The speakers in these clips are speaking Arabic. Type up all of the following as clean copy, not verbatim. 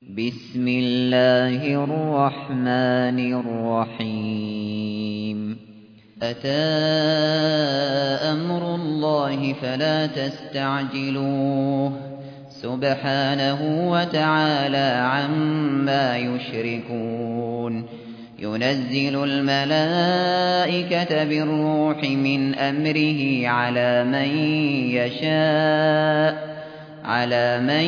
بسم الله الرحمن الرحيم أتى أمر الله فلا تستعجلوه سبحانه وتعالى عما يشركون ينزل الملائكة بالروح من أمره على من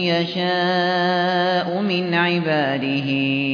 يشاء من عباده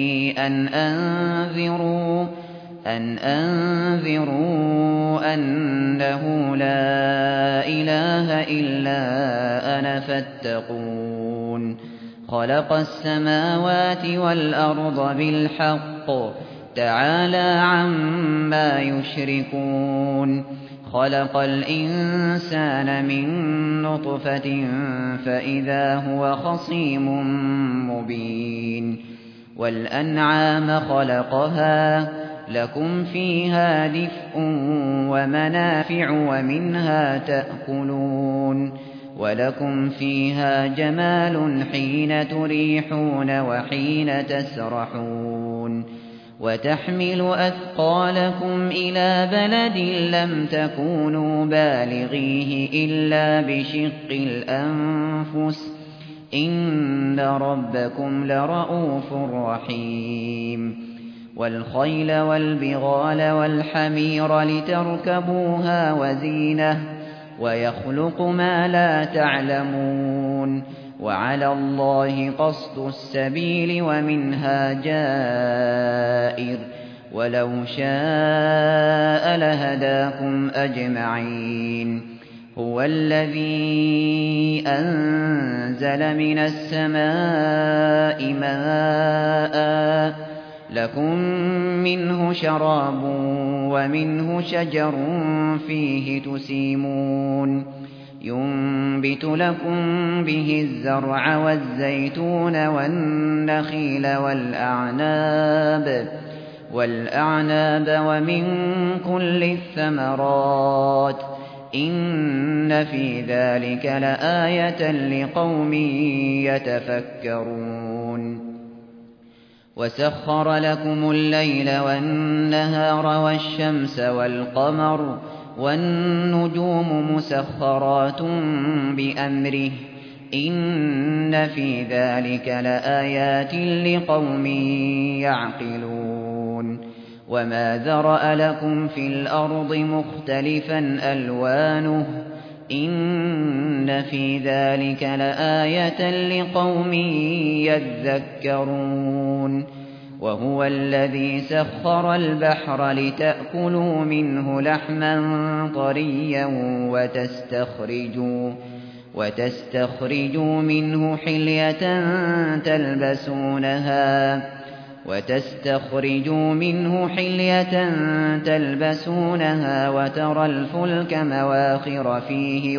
أن أنذروا أنه لا إله إلا أنا فاتقون خلق السماوات والأرض بالحق تعالى عما يشركون خلق الإنسان من نطفة فإذا هو خصيم مبين والأنعام خلقها لكم فيها دفء ومنافع ومنها تأكلون ولكم فيها جمال حين تريحون وحين تسرحون وتحمل أثقالكم إلى بلد لم تكونوا بالغيه إلا بشق الأنفس إن ربكم لرءوف رحيم والخيل والبغال والحمير لتركبوها وزينة ويخلق ما لا تعلمون وعلى الله قصد السبيل ومنها جائر ولو شاء لهداكم أجمعين هو الذي أنزل من السماء ماء لكم منه شراب ومنه شجر فيه تسيمون ينبت لكم به الزرع والزيتون والنخيل والأعناب ومن كل الثمرات إن في ذلك لآية لقوم يتفكرون وسخر لكم الليل والنهار والشمس والقمر والنجوم مسخرات بأمره إن في ذلك لآيات لقوم يعقلون وما ذرأ لكم في الأرض مختلفا ألوانه إن في ذلك لآية لقوم يذكرون وهو الذي سخر البحر لتأكلوا منه لحما طريا وتستخرجوا منه حلية تلبسونها وترى الفلك مواخر فيه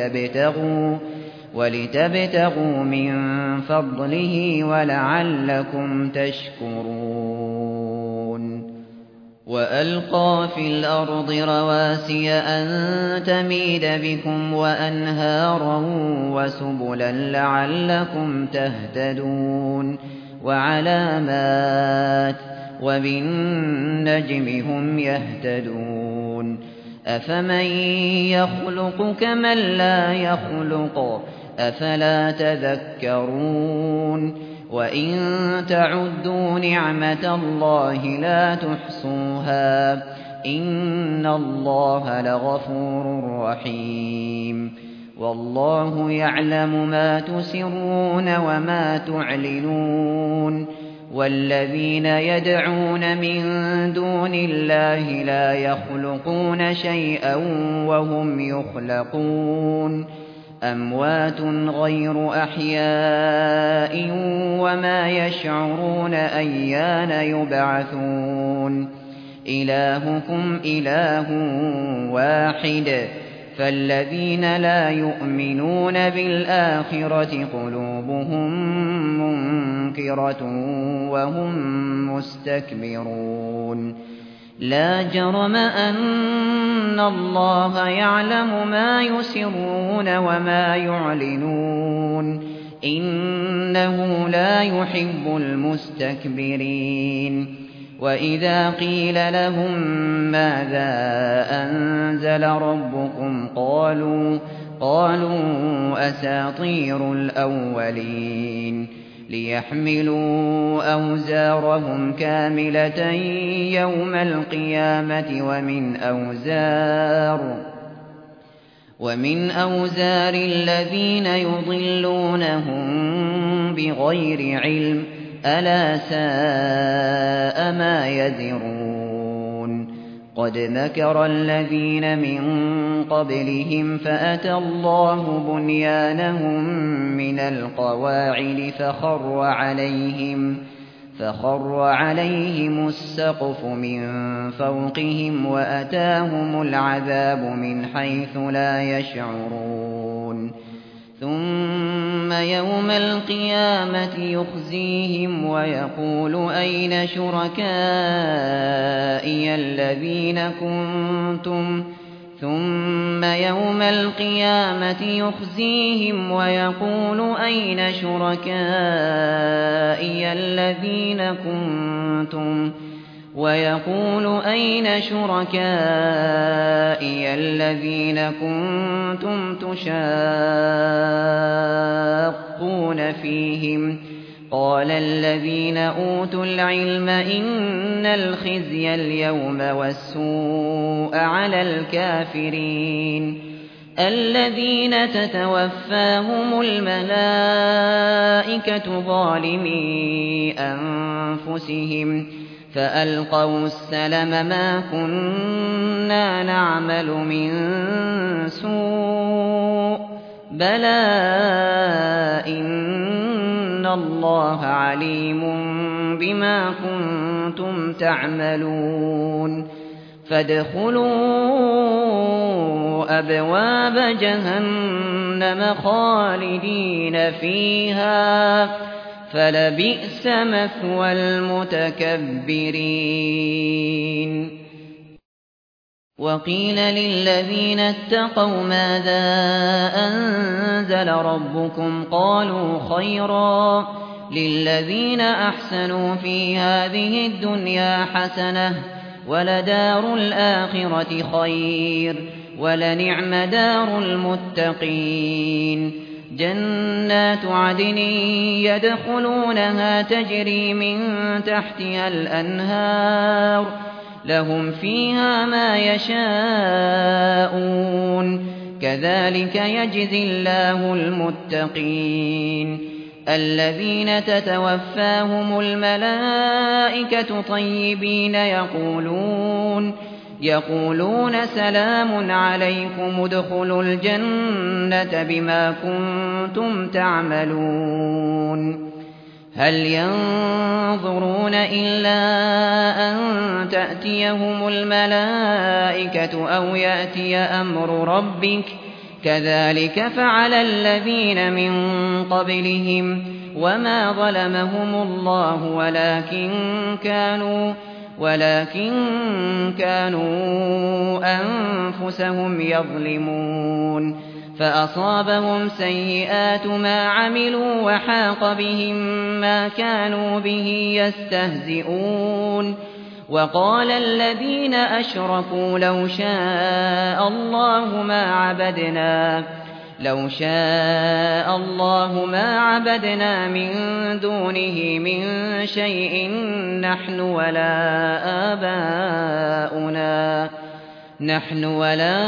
ولتبتغوا من فضله ولعلكم تشكرون وألقى في الأرض رواسي أن تميد بكم وأنهارا وسبلا لعلكم تهتدون وعلامات وبالنجم هم يهتدون أفمن يخلق كمن لا يخلق أفلا تذكرون وإن تعدوا نعمة الله لا تحصوها إن الله لغفور رحيم والله يعلم ما تسرون وما تعلنون والذين يدعون من دون الله لا يخلقون شيئا وهم يخلقون أموات غير أحياء وما يشعرون أيان يبعثون إلهكم إله واحد فالذين لا يؤمنون بالآخرة قلوبهم منكرة وهم مستكبرون لا جرم أن الله يعلم ما يسرون وما يعلنون إنه لا يحب المستكبرين وإذا قيل لهم ماذا أنزل ربكم قالوا أساطير الأولين ليحملوا أوزارهم كاملة يوم القيامة ومن أوزار الذين يضلونهم بغير علم ألا ساء ما يزرون قد مكر الذين من قبلهم فأتى الله بنيانهم من القواعد فخر عليهم السقف من فوقهم وأتاهم العذاب من حيث لا يشعرون ثم يوم القيامة يخزيهم ويقول أين شركائي الذين كنتم تشاقون فيهم قال الذين أوتوا العلم إن الخزي اليوم والسوء على الكافرين الذين تتوفاهم الملائكة ظالمي أنفسهم فألقوا السلم ما كنا نعمل من سوء بلى إن الله عليم بما كنتم تعملون فادخلوا أبواب جهنم خالدين فيها فلبئس مثوى المتكبرين وقيل للذين اتقوا ماذا أنزل ربكم قالوا خيرا للذين أحسنوا في هذه الدنيا حسنة ولدار الآخرة خير ولنعم دار المتقين جنات عدن يدخلونها تجري من تحتها الأنهار لهم فيها ما يشاءون كذلك يجزي الله المتقين الذين تتوفاهم الملائكة طيبين يقولون سلام عليكم ادخلوا الجنة بما كنتم تعملون هل ينظرون إلا أن تأتيهم الملائكة أو يأتي أمر ربك كذلك فعل الذين من قبلهم وما ظلمهم الله ولكن كانوا أنفسهم يظلمون فأصابهم سيئات ما عملوا وحاق بهم ما كانوا به يستهزئون وقال الذين أشركوا لو شاء الله ما عبدنا من دونه من شيء نحن ولا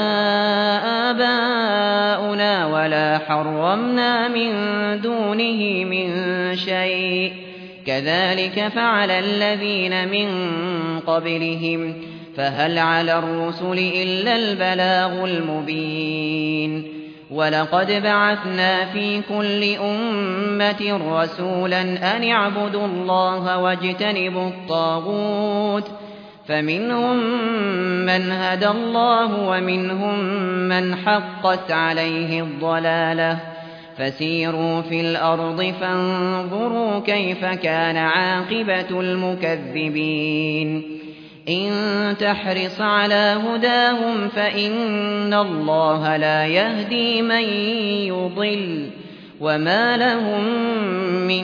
آباؤنا ولا حرمنا من دونه من شيء كذلك فعل الذين من قبلهم فهل على الرسل إلا البلاغ المبين ولقد بعثنا في كل أمة رسولا أن اعبدوا الله واجتنبوا الطاغوت فمنهم من هدى الله ومنهم من حقت عليه الضلالة فسيروا في الأرض فانظروا كيف كان عاقبة المكذبين إن تحرص على هداهم فإن الله لا يهدي من يضل وما لهم من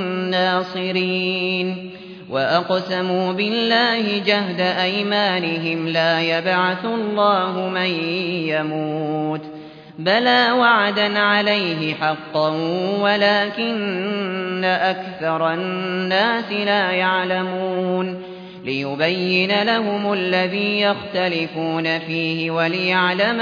ناصرين وأقسموا بالله جهد أيمانهم لا يبعث الله من يموت بلى وعدا عليه حقا ولكن أكثر الناس لا يعلمون ليبين لهم الذي يختلفون فيه وليعلم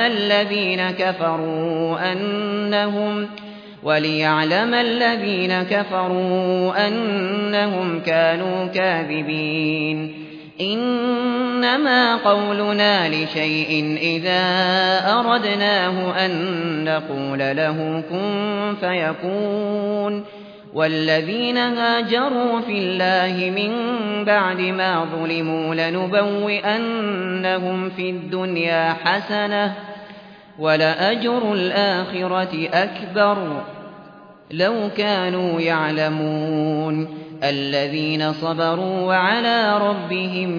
الذين كفروا أنهم كانوا كاذبين إنما قولنا لشيء إذا أردناه أن نقول له كن فيكون والذين هاجروا في الله من بعد ما ظلموا لنبوئنهم في الدنيا حسنة ولأجر الآخرة أكبر لو كانوا يعلمون الذين صبروا وعلى ربهم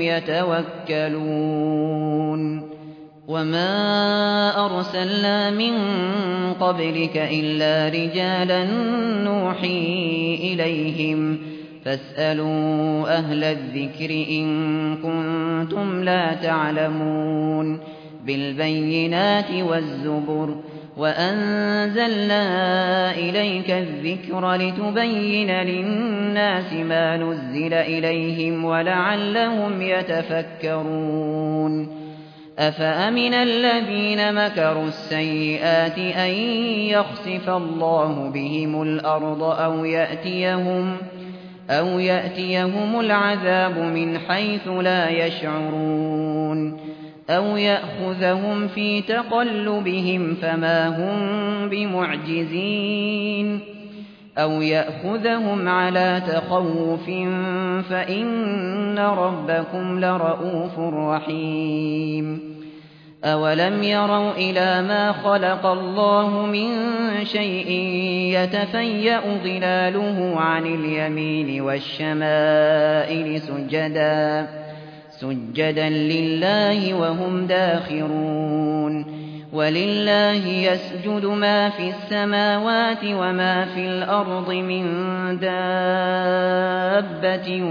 يتوكلون وما أرسلنا من قبلك إلا رجالا نوحي إليهم فاسألوا أهل الذكر إن كنتم لا تعلمون بالبينات والزبر وأنزلنا إليك الذكر لتبين للناس ما نزل إليهم ولعلهم يتفكرون أفأمن الذين مكروا السيئات أن يخسف الله بهم الأرض أو يأتيهم العذاب من حيث لا يشعرون أو يأخذهم في تقلبهم فما هم بمعجزين أو يأخذهم على تخوف فإن ربكم لرءوف رحيم أولم يروا إلى ما خلق الله من شيء يتفيأ ظلاله عن اليمين والشمائل سجدا لله وهم داخرون ولله يسجد ما في السماوات وما في الأرض من دابة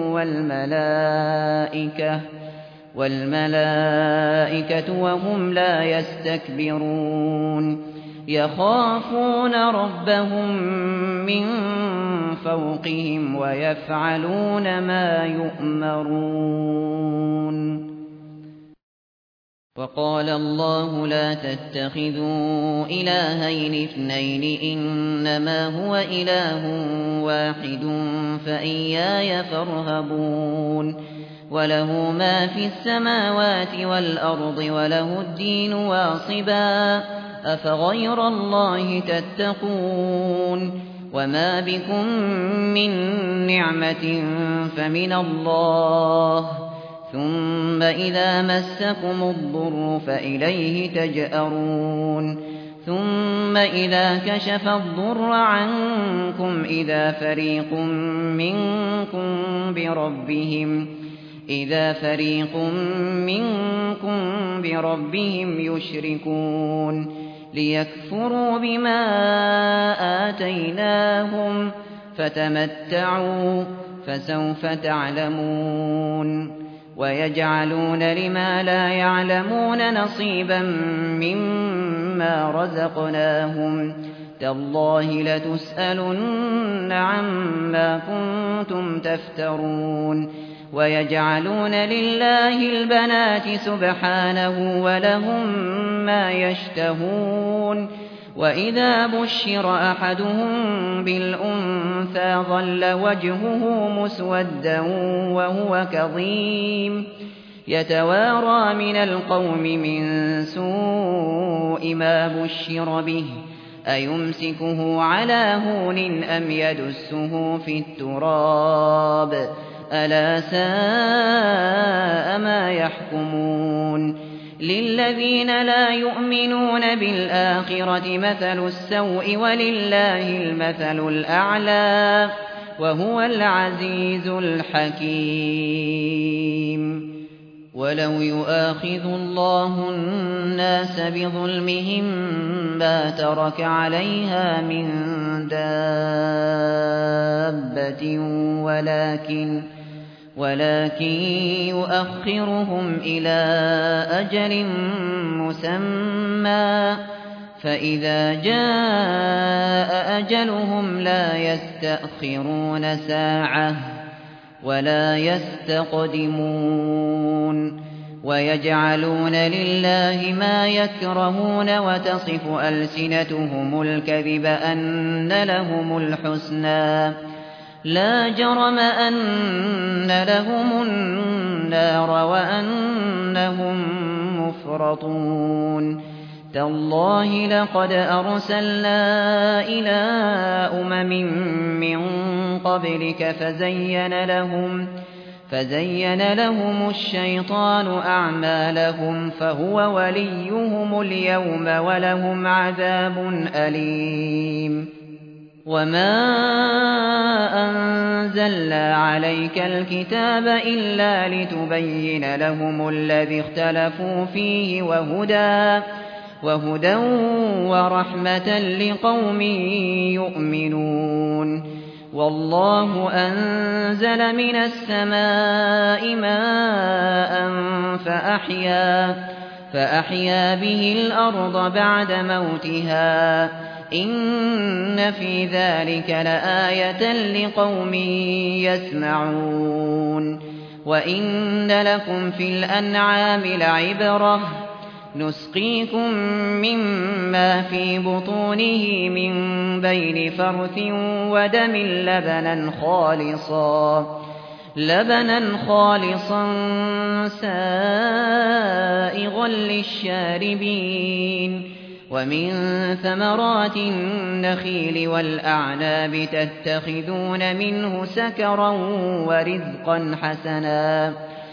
والملائكة وهم لا يستكبرون يخافون ربهم من فوقهم ويفعلون ما يؤمرون وقال الله لا تتخذوا إلهين اثنين إنما هو إله واحد فإياي فارهبون وله ما في السماوات والأرض وله الدين واصبا أفغير الله تتقون وما بكم من نعمة فمن الله ثم إذا مسكم الضر فإليه تجأرون ثم إذا كشف الضر عنكم إذا فريق منكم بربهم يشركون ليكفروا بما آتيناهم فتمتعوا فسوف تعلمون ويجعلون لما لا يعلمون نصيبا مما رزقناهم تالله لتسألن عما كنتم تفترون ويجعلون لله البنات سبحانه ولهم ما يشتهون وإذا بشر أحدهم بالأنثى ظل وجهه مسودا وهو كظيم يتوارى من القوم من سوء ما بشر به أيمسكه على هون أم يدسه في التراب ألا ساء ما يحكمون للذين لا يؤمنون بالآخرة مثل السوء ولله المثل الأعلى وهو العزيز الحكيم ولو يؤاخذ الله الناس بظلمهم ما ترك عليها من دابة ولكن يؤخرهم إلى أجل مسمى فإذا جاء أجلهم لا يستأخرون ساعة ولا يستقدمون ويجعلون لله ما يكرهون وتصف ألسنتهم الكذب أن لهم الحسنى لا جرم أن لهم النار وأنهم مفرطون تالله لقد أرسلنا إلى من قبلك فزين لهم الشيطان أعمالهم فهو وليهم اليوم ولهم عذاب أليم وما أنزلنا عليك الكتاب إلا لتبين لهم الذي اختلفوا فيه وهدى ورحمة لقوم يؤمنون والله أنزل من السماء ماء فأحيا به الأرض بعد موتها إن في ذلك لآية لقوم يسمعون وإن لكم في الأنعام لعبرة نسقيكم مما في بطونه من بين فرث ودم لبنا خالصا سائغا للشاربين ومن ثمرات النخيل والأعناب تتخذون منه سكرا ورزقا حسنا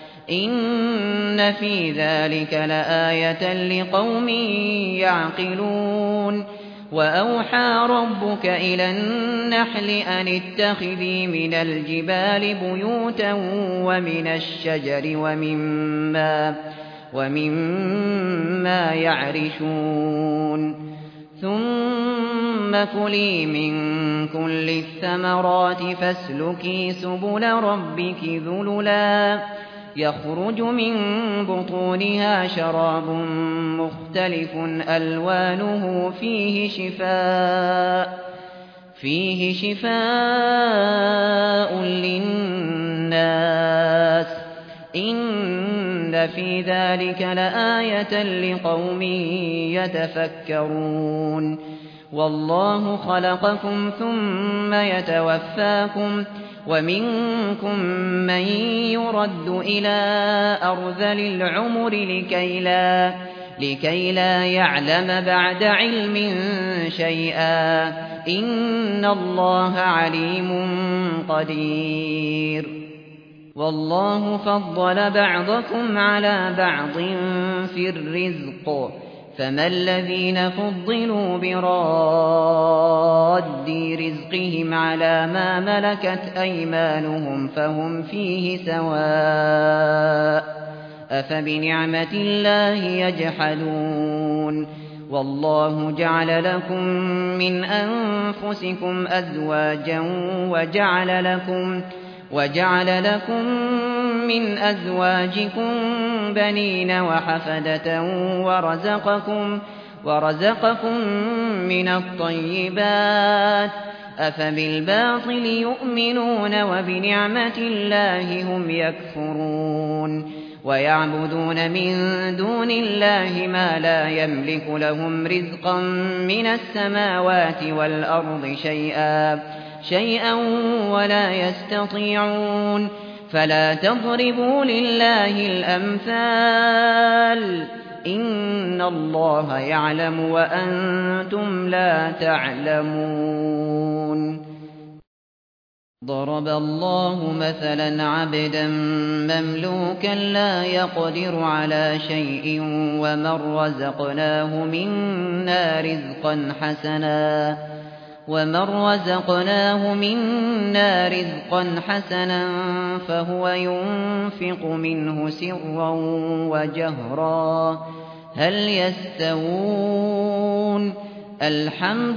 إن في ذلك لآية لقوم يعقلون وأوحى ربك إلى النحل أن اتخذي من الجبال بيوتا ومن الشجر ومما يعرشون ثم كلي من كل الثمرات فاسلكي سبل ربك ذللا يخرج من بطونها شراب مختلف ألوانه فيه شفاء للناس إن في ذلك لآية لقوم يتفكرون والله خلقكم ثم يتوفاكم ومنكم من يرد إلى أرذل العمر لكي لا يعلم بعد علم شيئا إن الله عليم قدير والله فضل بعضكم على بعض في الرزق فما الذين فضلوا براد رزقهم على ما ملكت أيمانهم فهم فيه سواء أفبنعمة الله يجحدون والله جعل لكم من أنفسكم أزواجا وجعل لكم من أزواجكم بنين وحفدة ورزقكم من الطيبات أفبالباطل يؤمنون وبنعمة الله هم يكفرون ويعبدون من دون الله ما لا يملك لهم رزقا من السماوات والأرض شيئا ولا يستطيعون فلا تضربوا لله الأمثال إن الله يعلم وأنتم لا تعلمون ضرب الله مثلا عبدا مملوكا لا يقدر على شيء ومن رزقناه منا رزقا حسنا ومن رزقناه منا رزقا حسنا فهو ينفق منه سرا وجهرا هل يستوون الحمد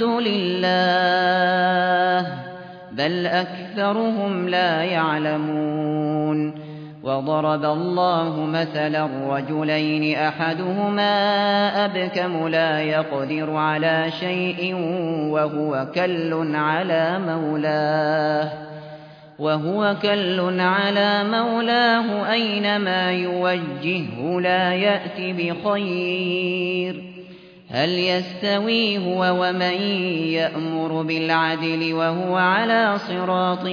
لله بل أكثرهم لا يعلمون وضرب الله مثلا رجلين أحدهما أبكم لا يقدر على شيء وهو كل على مولاه أينما يوجهه لا يأت بخير هل يستوي هو ومن يأمر بالعدل وهو على صراط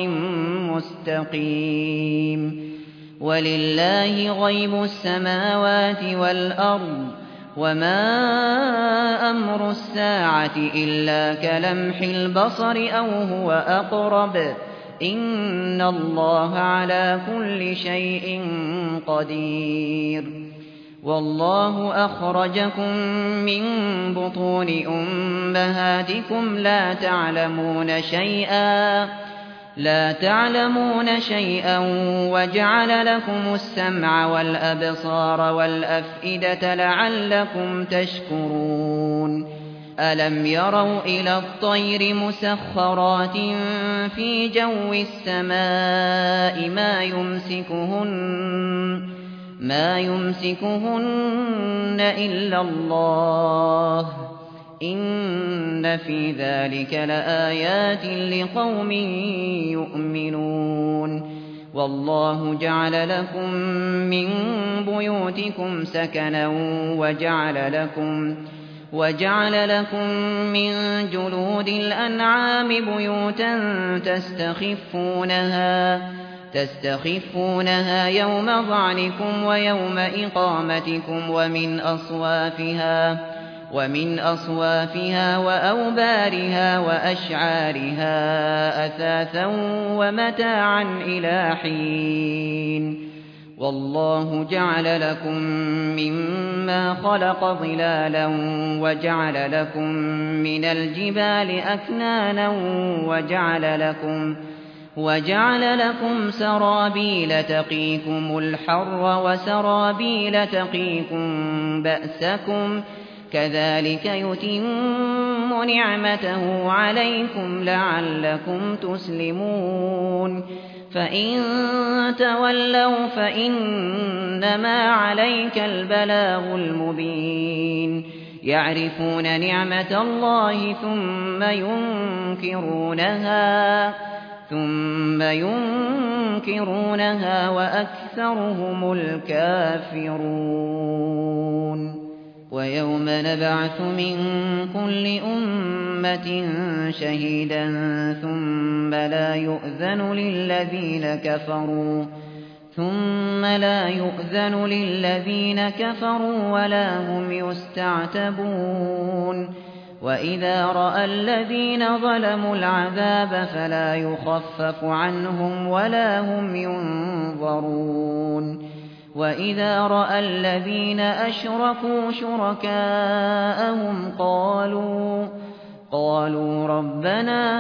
مستقيم ولله غيب السماوات والأرض وما أمر الساعة إلا كلمح البصر أو هو أقرب إن الله على كل شيء قدير والله أخرجكم من بطون أمهاتكم لا تعلمون شيئا وجعل لكم السمع والأبصار والأفئدة لعلكم تشكرون ألم يروا إلى الطير مسخرات في جو السماء ما يمسكهن إلا الله إن في ذلك لآيات لقوم يؤمنون والله جعل لكم من بيوتكم سكنا وجعل لكم من جلود الأنعام بيوتا تستخفونها يوم ظعنكم ويوم إقامتكم ومن أصوافها وأوبارها وأشعارها أثاثا ومتاعا إلى حين والله جعل لكم مما خلق ظلالا وجعل لكم من الجبال أكنانا وجعل لكم سرابيل تقيكم الحر وسرابيل تقيكم بأسكم كذلك يتم نعمته عليكم لعلكم تسلمون فإن تولوا فإنما عليك البلاغ المبين يعرفون نعمة الله ثم ينكرونها وأكثرهم الكافرون ويوم نبعث من كل أمة شهيدا ثم لا يؤذن للذين كفروا ولا هم يستعتبون وإذا رأى الذين ظلموا العذاب فلا يخفف عنهم ولا هم ينظرون وإذا رأى الذين أشركوا شركاءهم قالوا ربنا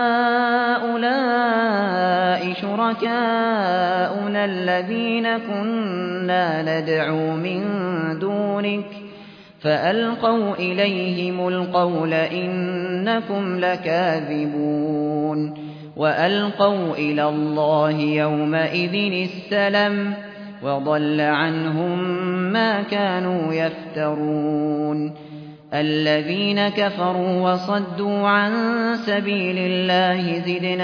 هؤلاء شركاؤنا الذين كنا ندعو من دونك فألقوا إليهم القول إنكم لكاذبون وألقوا إلى الله يومئذ السلم وضل عنهم ما كانوا يفترون الذين كفروا وصدوا عن سبيل الله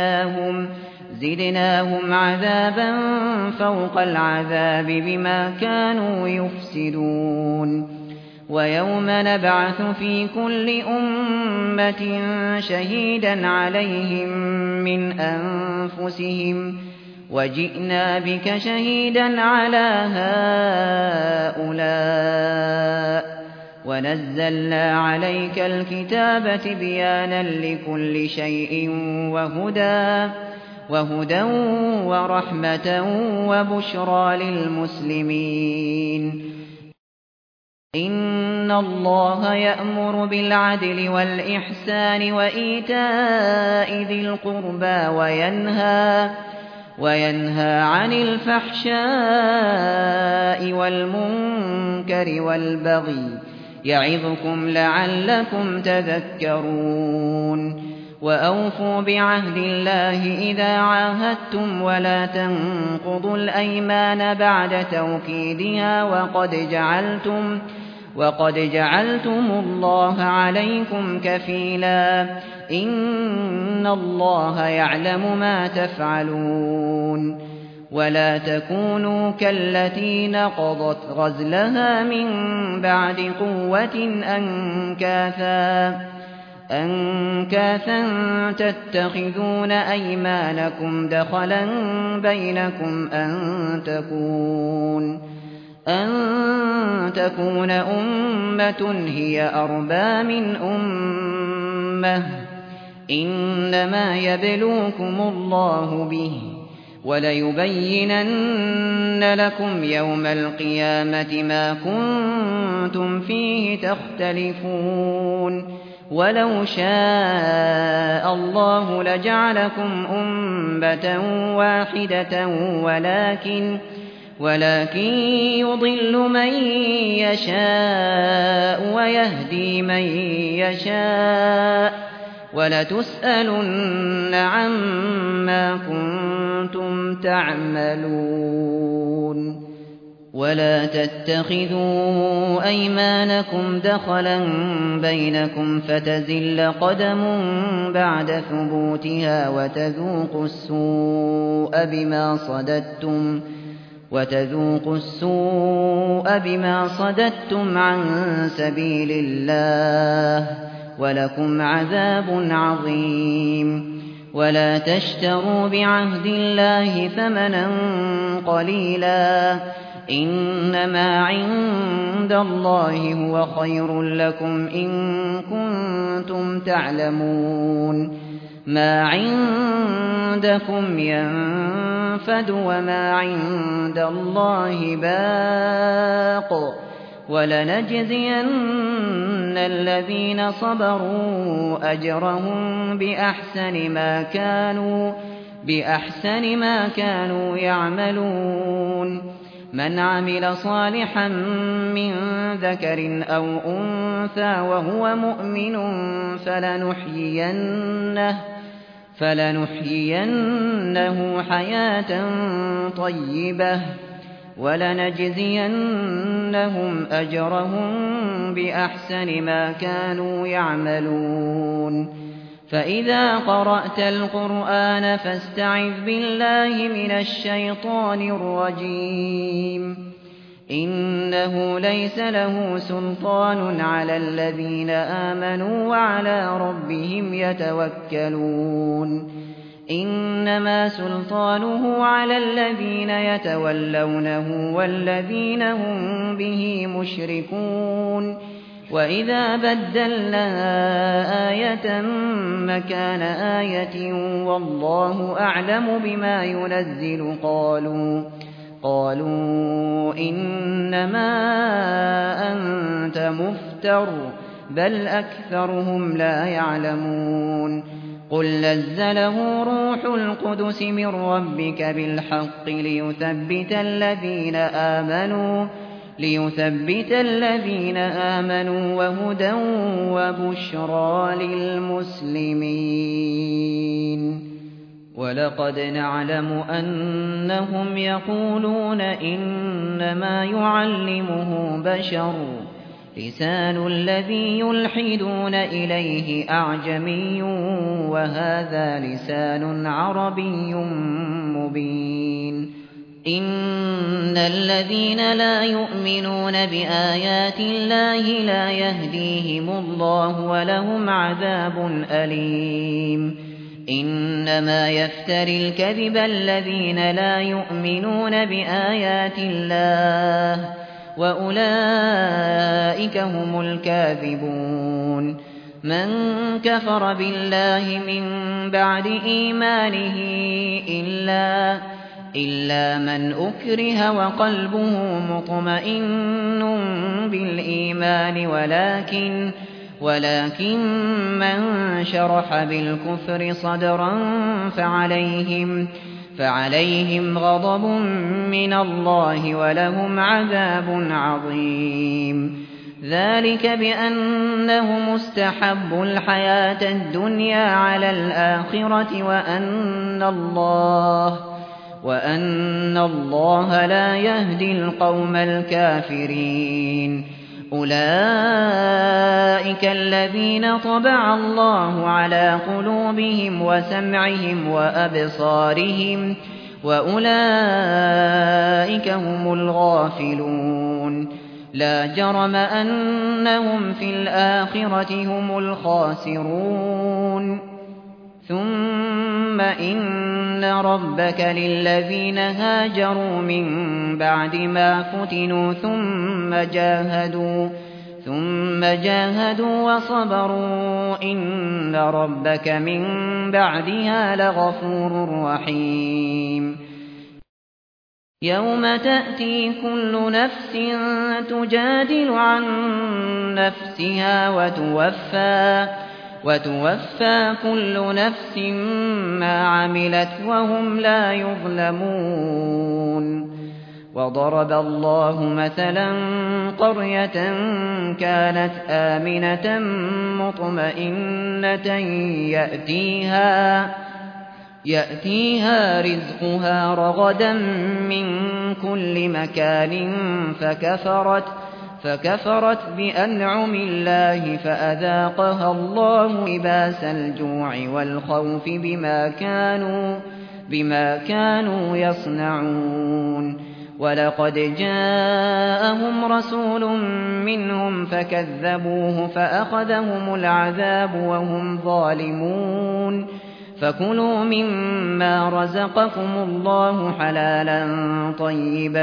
زدناهم عذابا فوق العذاب بما كانوا يفسدون ويوم نبعث في كل أمة شهيدا عليهم من أنفسهم وجئنا بك شهيدا على هؤلاء ونزلنا عليك الكتاب تبيانا لكل شيء وهدى ورحمة وبشرى للمسلمين إِنَّ اللَّهَ يَأْمُرُ بِالْعَدْلِ وَالْإِحْسَانِ وَإِيتَاءِ ذِي الْقُرْبَىٰ وَيَنْهَىٰ عَنِ الْفَحْشَاءِ وَالْمُنكَرِ وَالْبَغْيِ ۚ يَعِظُكُمْ لَعَلَّكُمْ تَذَكَّرُونَ وَأَوْفُوا بِعَهْدِ اللَّهِ إِذَا عَاهَدتُّمْ وَلَا تَنقُضُوا الْأَيْمَانَ بَعْدَ تَوْكِيدِهَا وَقَدْ جَعَلْتُمُ اللَّهَ عَلَيْكُمْ كَفِيلًا ۚ إِنَّ اللَّهَ يَعْلَمُ مَا تَفْعَلُونَ وَلَا تَكُونُوا كَالَّتِي نَقَضَتْ غَزْلَهَا مِن بَعْدِ قُوَّةٍ أَنكَاثًا تَتَّخِذُونَ أَيْمَانَكُمْ دَخَلًا بَيْنَكُمْ أَن تَكُونَ أُمَّةٌ هِيَ أَرْبَىٰ مِنْ أُمَّةٍ ۚ إِنَّمَا يَبْلُوكُمُ اللَّهُ بِهِ ۚ وَلَيُبَيِّنَنَّ لَكُمْ يَوْمَ الْقِيَامَةِ مَا كُنتُمْ فِيهِ تَخْتَلِفُونَ وَلَوْ شَاءَ اللَّهُ لَجَعَلَكُمْ أُمَّةً وَاحِدَةً وَلَٰكِن يُضِلُّ مَن يَشَاءُ وَيَهْدِي مَن يَشَاءُ ۚ وَلَتُسْأَلُنَّ عَمَّا كُنتُمْ تَعْمَلُونَ وَلَا تَتَّخِذُوا أَيْمَانَكُمْ دَخَلًا بَيْنَكُمْ فَتَزِلَّ قَدَمٌ بَعْدَ ثُبُوتِهَا وَتَذُوقُوا السُّوءَ بِمَا صَدَدتُّمْ عَن سَبِيلِ اللَّهِ ۖ وَلَكُمْ عَذَابٌ عَظِيمٌ وَلَا تَشْتَرُوا بِعَهْدِ اللَّهِ ثَمَنًا قَلِيلًا ۚ إِنَّمَا عِندَ اللَّهِ هُوَ خَيْرٌ لَّكُمْ إِن كُنتُمْ تَعْلَمُونَ مَا عِندَكُمْ يَنفَدُ وَمَا عِندَ اللَّهِ بَاقٍ ۗ وَلَنَجْزِيَنَّ الَّذِينَ صَبَرُوا أَجْرَهُم بِأَحْسَنِ مَا كَانُوا يَعْمَلُونَ مَنْ عَمِلَ صَالِحًا مِّن ذَكَرٍ أَوْ أُنثَىٰ وَهُوَ مُؤْمِنٌ فَلَنُحْيِيَنَّهُ حَيَاةً طَيِّبَةً ۖ وَلَنَجْزِيَنَّهُمْ أَجْرَهُم بِأَحْسَنِ مَا كَانُوا يَعْمَلُونَ فَإِذَا قَرَأْتَ الْقُرْآنَ فَاسْتَعِذْ بِاللَّهِ مِنَ الشَّيْطَانِ الرَّجِيمِ إِنَّهُ لَيْسَ لَهُ سُلْطَانٌ عَلَى الَّذِينَ آمَنُوا وَعَلَىٰ رَبِّهِمْ يَتَوَكَّلُونَ إِنَّمَا سُلْطَانُهُ عَلَى الَّذِينَ يَتَوَلَّوْنَهُ وَالَّذِينَ هُم بِهِ مُشْرِكُونَ وَإِذَا بَدَّلْنَا آيَةً مَّكَانَ آيَةٍ وَاللَّهُ أَعْلَمُ بِمَا يُنَزِّلُ قَالُوا إِنَّمَا أَنتَ مُفْتَرٍ ۚ بَلْ أَكْثَرُهُمْ لَا يَعْلَمُونَ قُل نَّزَّلَهُ رُوحُ الْقُدُسِ مِن رَّبِّكَ بِالْحَقِّ لِيُثَبِّتَ الَّذِينَ آمَنُوا وَهُدًى وَبُشْرَىٰ لِلْمُسْلِمِينَ وَلَقَدْ نَعْلَمُ أَنَّهُمْ يَقُولُونَ إِنَّمَا يُعَلِّمُهُ بَشَرٌ ۗ لِّسَانُ الَّذِي يُلْحِدُونَ إِلَيْهِ أَعْجَمِيٌّ وَهَٰذَا لِسَانٌ عَرَبِيٌّ مُّبِينٌ إِنَّ الَّذِينَ لَا يُؤْمِنُونَ بِآيَاتِ اللَّهِ لَا يَهْدِيهِمُ اللَّهُ وَلَهُمْ عَذَابٌ أَلِيمٌ إِنَّمَا يَفْتَرِي الْكَذِبَ الَّذِينَ لَا يُؤْمِنُونَ بِآيَاتِ اللَّهِ ۖ وَأُولَٰئِكَ هُمُ الْكَاذِبُونَ مَن كَفَرَ بِاللَّهِ مِن بَعْدِ إِيمَانِهِ إلا من أكره وقلبه مطمئن بالإيمان ولكن من شرح بالكفر صدرا فعليهم غضب من الله ولهم عذاب عظيم. ذلك بأنهم استحبوا الحياة الدنيا على الآخرة وأن الله لا يهدي القوم الكافرين. أولئك الذين طبع الله على قلوبهم وسمعهم وأبصارهم وأولئك هم الغافلون. لا جرم أنهم في الآخرة هم الخاسرون. ثم إن ربك للذين هاجروا من بعد ما فتنوا ثم جاهدوا وصبروا إن ربك من بعدها لغفور رحيم. يوم تأتي كل نفس تجادل عن نفسها وتوفى كل نفس ما عملت وهم لا يظلمون. وضرب الله مثلا قرية كانت آمنة مطمئنة يأتيها رزقها رغدا من كل مكان فكفرت بأنعم الله فأذاقها الله لباس الجوع والخوف بما كانوا يصنعون. ولقد جاءهم رسول منهم فكذبوه فأخذهم العذاب وهم ظالمون. فكلوا مما رزقكم الله حلالا طيبا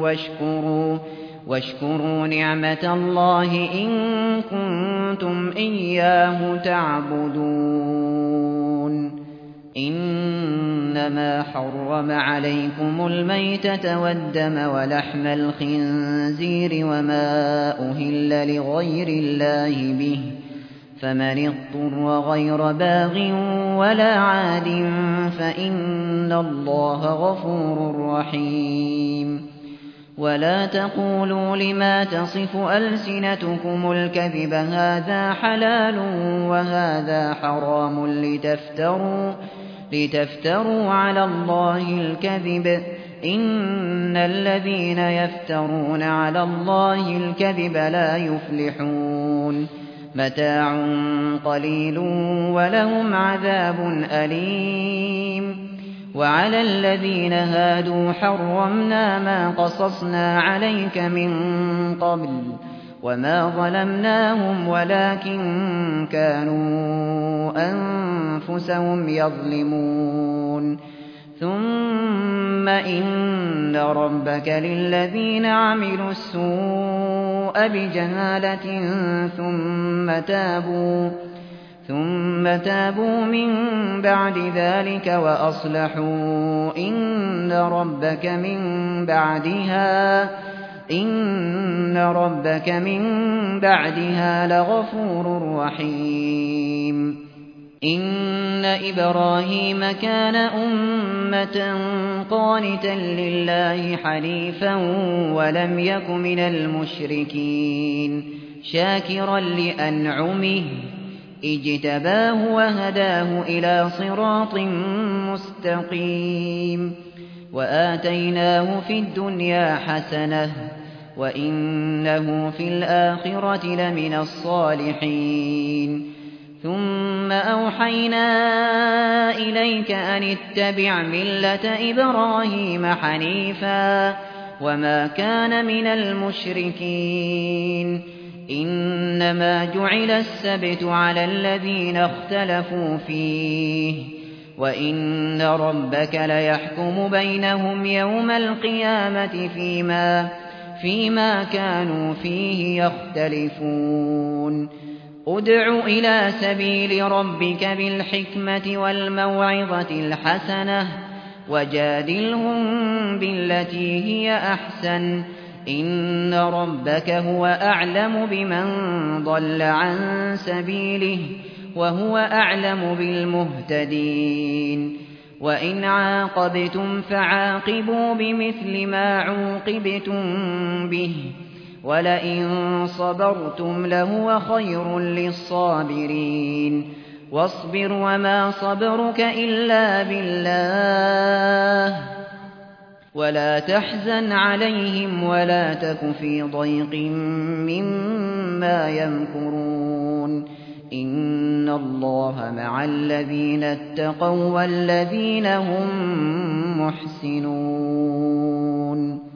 واشكروا نعمة الله إن كنتم إياه تعبدون. إنما حرم عليكم الميتة والدم ولحم الخنزير وما أهل لغير الله به فمن اضطر غير باغ ولا عاد فإن الله غفور رحيم. ولا تقولوا لما تصف ألسنتكم الكذب هذا حلال وهذا حرام لتفتروا على الله الكذب إن الذين يفترون على الله الكذب لا يفلحون. متاع قليل ولهم عذاب أليم. وعلى الذين هادوا حرمنا ما قصصنا عليك من قبل وما ظلمناهم ولكن كانوا أنفسهم يظلمون. ثم إن ربك للذين عملوا السوء بجهالة ثم تابوا من بعد ذلك وأصلحوا إن ربك من بعدها لغفور رحيم. إن إبراهيم كان أمة قانتا لله حنيفا ولم يك من المشركين شاكرا لأنعمه اجتباه وهداه إلى صراط مستقيم. وآتيناه في الدنيا حسنة وإنه في الآخرة لمن الصالحين. ثم أوحينا إليك أن اتبع ملة إبراهيم حنيفا وما كان من المشركين. إنما جعل السبت على الذين اختلفوا فيه وإن ربك ليحكم بينهم يوم القيامة فيما كانوا فيه يختلفون. ادع إلى سبيل ربك بالحكمة والموعظة الحسنة وجادلهم بالتي هي أحسن إن ربك هو أعلم بمن ضل عن سبيله وهو أعلم بالمهتدين وإن عاقبتم فعاقبوا بمثل ما عوقبتم به ولئن صبرتم لهو خير للصابرين واصبر وما صبرك إلا بالله ولا تحزن عليهم ولا تك في ضيق مما يمكرون إن الله مع الذين اتقوا والذين هم محسنون